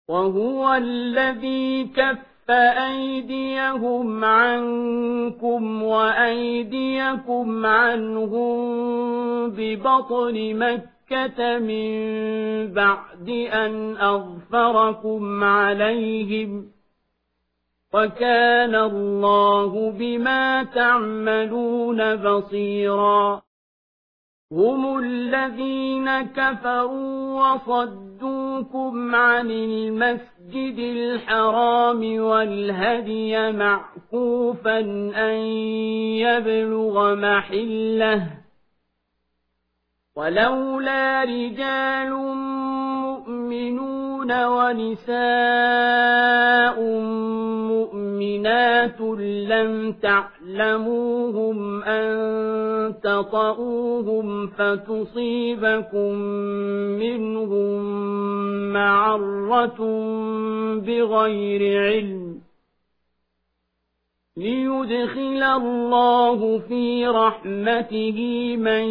وهو الذي كف أيديهم عنكم وأيديكم عنهم ببطن مكة من بعد أن أظفركم عليهم وكان الله بما تعملون بصيرا هم الذين كفروا وصدوكم عن المسجد الحرام والهدي معكوفا أن يبلغ محله ولولا رجال مؤمنون ونساء مؤمنات لم تعلموهم أن تطؤوهم فتصيبكم منهم معرة بغير علم ليدخل الله في رحمته من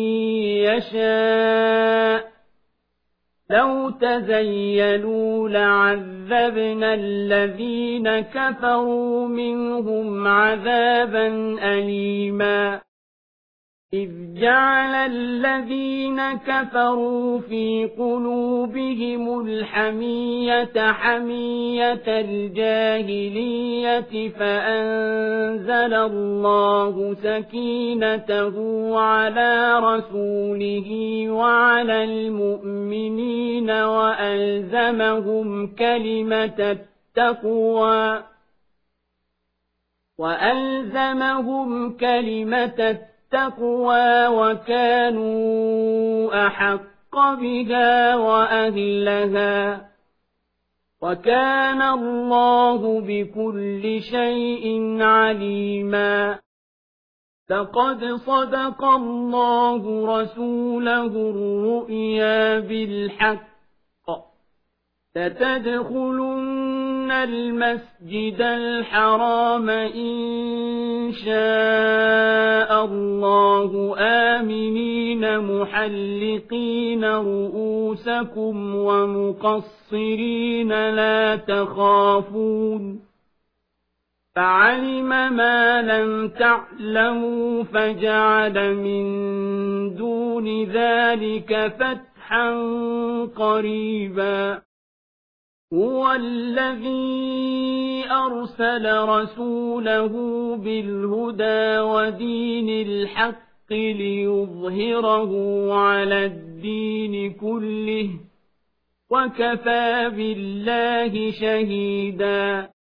يشاء لو تزيلوا لعذبنا الذين كفروا منهم عذابا أليما إذ جعل الذين كفروا في قلوبهم الحمية حمية الجاهلية فأنزل الله سكينته على رسوله وعلى المؤمنين وألزمهم كلمة التقوى وكانوا أحق بها وأهلها وكان الله بكل شيء عليما لقد صدق الله رسوله الرؤيا بالحق لتدخلن المسجد الحرام إن شاء الله آمنين محلقين رؤوسكم ومقصرين لا تخافون فعلم ما لم تعلموا فجعل من دون ذلك فتحا قريبا هو الذي أرسل رسوله بالهدى ودين الحق ليظهره على الدين كله وكفى بالله شهيدا